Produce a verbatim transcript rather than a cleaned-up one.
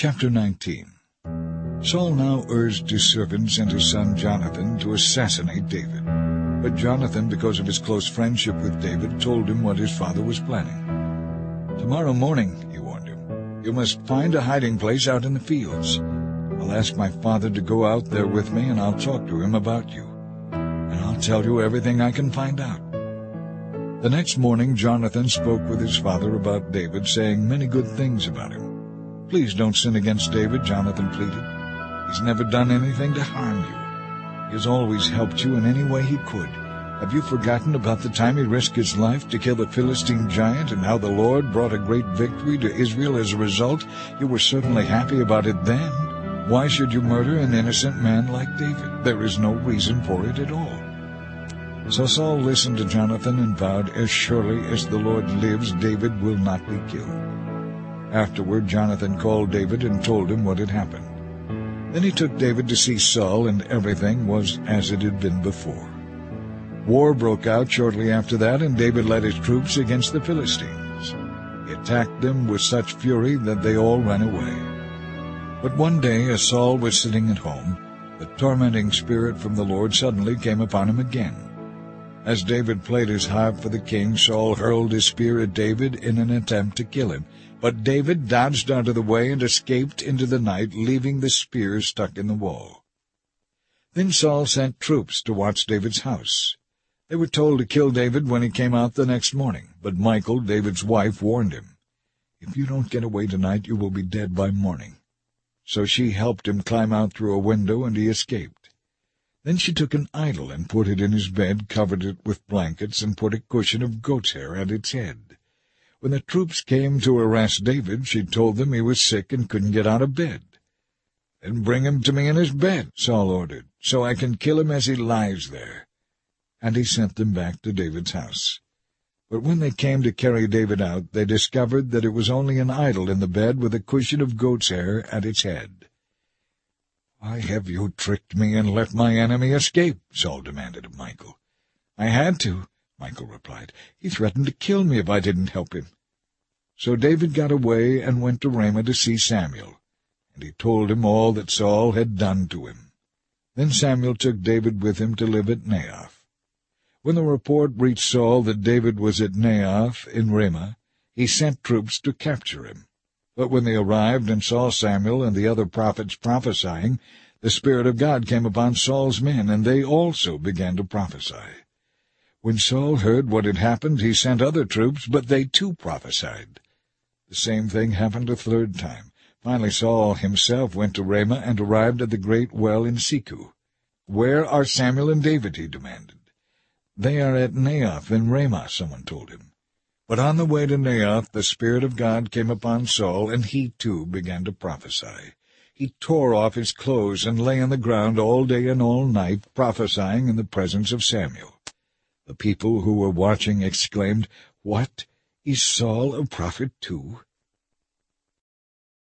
Chapter nineteen. Saul now urged his servants and his son Jonathan to assassinate David. But Jonathan, because of his close friendship with David, told him what his father was planning. "Tomorrow morning," he warned him, "you must find a hiding place out in the fields. I'll ask my father to go out there with me, and I'll talk to him about you. And I'll tell you everything I can find out." The next morning Jonathan spoke with his father about David, saying many good things about him. "Please don't sin against David," Jonathan pleaded. "He's never done anything to harm you. He has always helped you in any way he could. Have you forgotten about the time he risked his life to kill the Philistine giant, and how the Lord brought a great victory to Israel as a result? You were certainly happy about it then. Why should you murder an innocent man like David? There is no reason for it at all." So Saul listened to Jonathan and vowed, "As surely as the Lord lives, David will not be killed." Afterward Jonathan called David and told him what had happened. Then he took David to see Saul, and everything was as it had been before. War broke out shortly after that, and David led his troops against the Philistines. He attacked them with such fury that they all ran away. But one day, as Saul was sitting at home, the tormenting spirit from the Lord suddenly came upon him again. As David played his harp for the king, Saul hurled his spear at David in an attempt to kill him. But David dodged out of the way and escaped into the night, leaving the spear stuck in the wall. Then Saul sent troops to watch David's house. They were told to kill David when he came out the next morning, but Michal, David's wife, warned him, "If you don't get away tonight, you will be dead by morning." So she helped him climb out through a window, and he escaped. Then she took an idol and put it in his bed, covered it with blankets, and put a cushion of goat's hair at its head. When the troops came to arrest David, she told them he was sick and couldn't get out of bed. "Then bring him to me in his bed," Saul ordered, "so I can kill him as he lies there." And he sent them back to David's house. But when they came to carry David out, they discovered that it was only an idol in the bed with a cushion of goat's hair at its head. "Why have you tricked me and let my enemy escape?" Saul demanded of Michal. "I had to," Michal replied. "He threatened to kill me if I didn't help him." So David got away and went to Ramah to see Samuel, and he told him all that Saul had done to him. Then Samuel took David with him to live at Naioth. When the report reached Saul that David was at Naioth in Ramah, he sent troops to capture him. But when they arrived and saw Samuel and the other prophets prophesying, the Spirit of God came upon Saul's men, and they also began to prophesy. When Saul heard what had happened, he sent other troops, but they too prophesied. The same thing happened a third time. Finally Saul himself went to Ramah and arrived at the great well in Seku. "Where are Samuel and David?" he demanded. "They are at Naioth in Ramah," someone told him. But on the way to Naioth the Spirit of God came upon Saul, and he too began to prophesy. He tore off his clothes and lay on the ground all day and all night, prophesying in the presence of Samuel. The people who were watching exclaimed, "What? Is Saul a prophet too?"